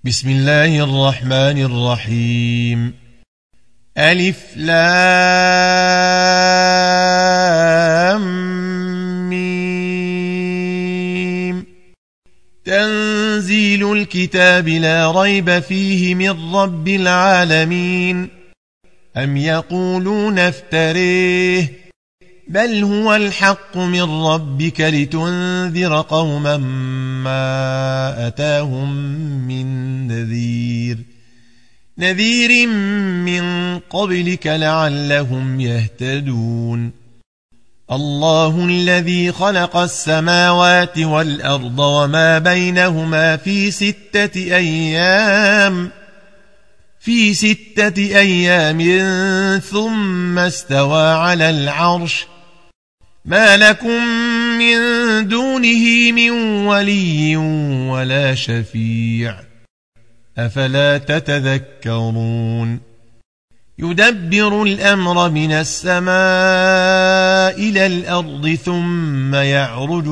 بسم الله الرحمن الرحيم. ألف لام ميم. تنزيل الكتاب لا ريب فيه من رب العالمين. أم يقولون افتريه بل هو الحق من ربك لتنذر قوما ما أتاهم من نذير من قبلك لعلهم يهتدون. الله الذي خلق السماوات والأرض وما بينهما في 6 أيام ثم استوى على العرش. ما لكم من دونه من ولي ولا شفيع أفلا تتذكرون. يدبر الأمر من السماء إلى الأرض ثم يعرج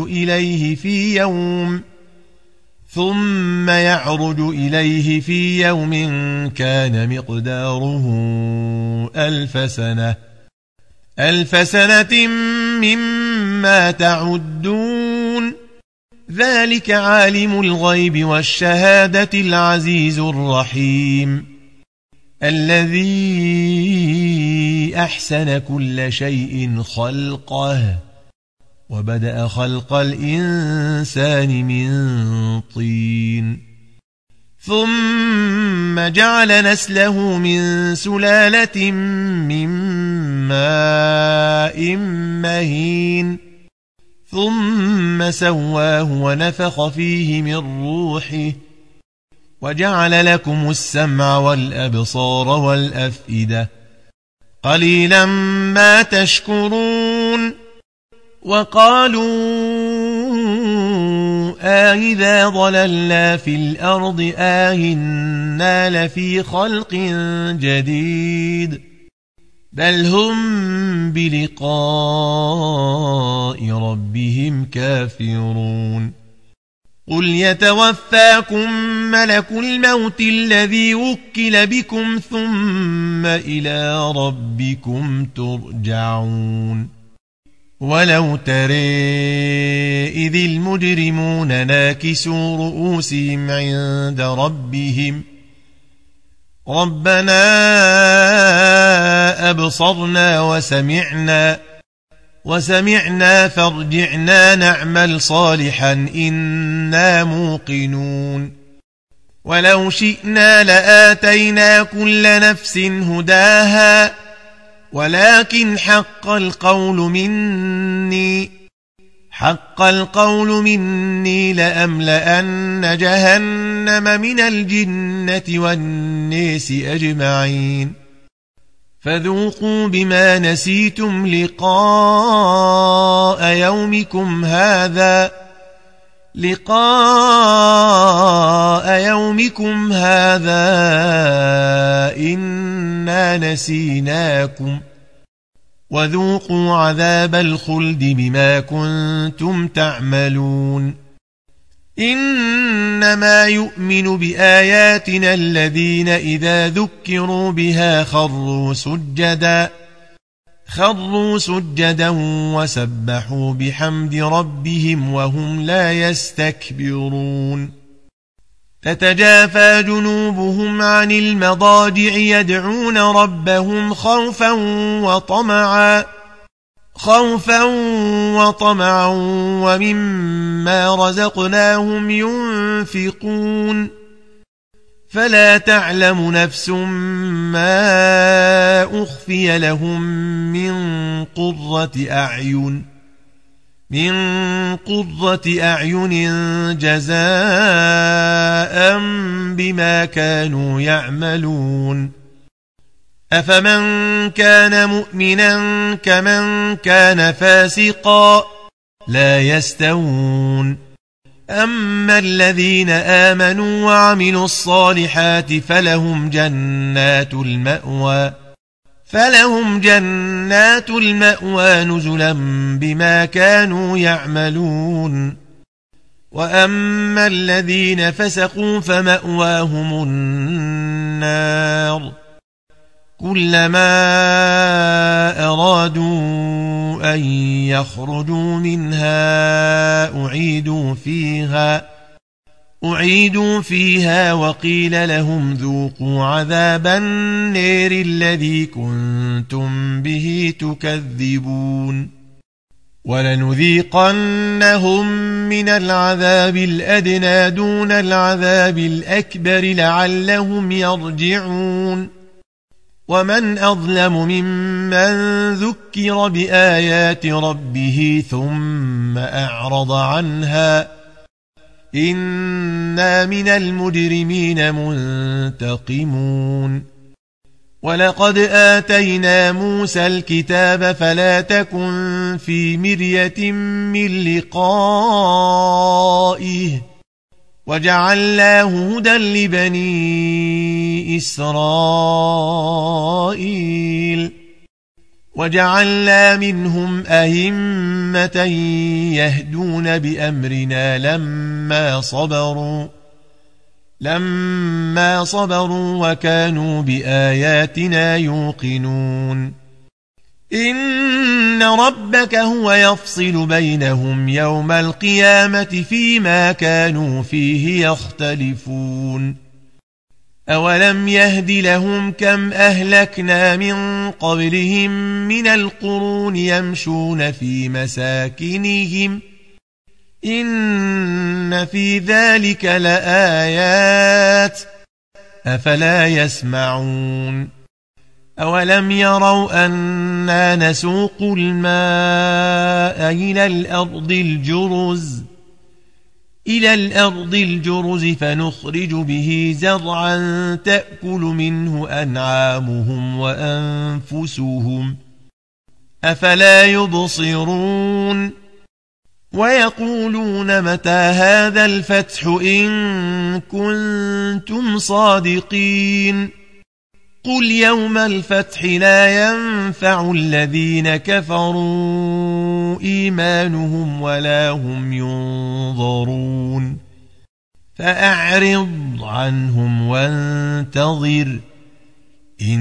إليه في يوم كان مقداره 1000 سنة مما تعدون. ذلك عالم الغيب والشهادة العزيز الرحيم الذي أحسن كل شيء خلقه وبدأ خلق الإنسان من طين ثم جعل نسله من سلالة من ماء مهين ثم سواه ونفخ فيه من روحه وجعل لكم السمع والأبصار والأفئدة قليلا ما تشكرون. وقالوا أإذا ضللنا في الأرض أإنا لفي خلق جديد بل هم بلقاء ربهم كافرون. قل يتوفاكم ملك الموت الذي وكل بكم ثم إلى ربكم ترجعون. ولو ترى إذ المجرمون ناكسوا رؤوسهم عند ربهم ربنا أبصرنا وسمعنا فارجعنا نعمل صالحا إنا موقنون. ولو شئنا لآتينا كل نفس هداها ولكن حق القول مني لأملأن جهنم من الجنة والناس أجمعين. فذوقوا بما نسيتم لقاء يومكم هذا إنا نسيناكم وذوقوا عذاب الخلد بما كنتم تعملون. إنما يؤمن بآياتنا الذين إذا ذكروا بها خروا سجدا وسبحوا بحمد ربهم وهم لا يستكبرون. تتجافى جنوبهم عن المضاجع يدعون ربهم خوفا وطمعا ومما رزقناهم ينفقون. فلا تعلم نفس ما أخفي لهم من قرة أعين جزاء بما كانوا يعملون. أفمن كان مؤمنا كمن كان فاسقا لا يستوون. أما الذين آمنوا وعملوا الصالحات فلهم جنات المأوى نزلا بما كانوا يعملون. وأما الذين فسقوا فمأواهم النار كلما أرادوا أن يخرجوا منها أعيدوا فيها وقيل لهم ذوقوا عذاب النار الذي كنتم به تكذبون ولنذيقنهم من العذاب الأدنى دون العذاب الأكبر لعلهم يرجعون ومن أظلم ممن ذكر بآيات ربه ثم أعرض عنها إنا من المجرمين منتقمون ولقد آتينا موسى الكتاب فلا تكن في مرية من لقائه وجعلناه هدى لبني إسرائيل وجعلنا منهم أئمة يهدون بأمرنا لما صبروا وكانوا بآياتنا يوقنون إن ربك هو يفصل بينهم يوم القيامة فيما كانوا فيه يختلفون أولم يهد لهم كم أهلكنا من قبلهم من القرون يمشون في مساكنهم إن في ذلك لآيات أفلا يسمعون أولم يروا أنا نسوق الماء إلى الأرض الجرز فنخرج به زرعا تأكل منه أنعامهم وأنفسهم أفلا يبصرون ويقولون متى هذا الفتح إن كنتم صادقين قل يوم الفتح لا ينفع الذين كفروا إيمانهم ولا هم ينظرون فأعرض عنهم وانتظر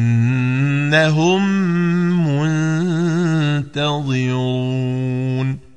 إنهم منتظرون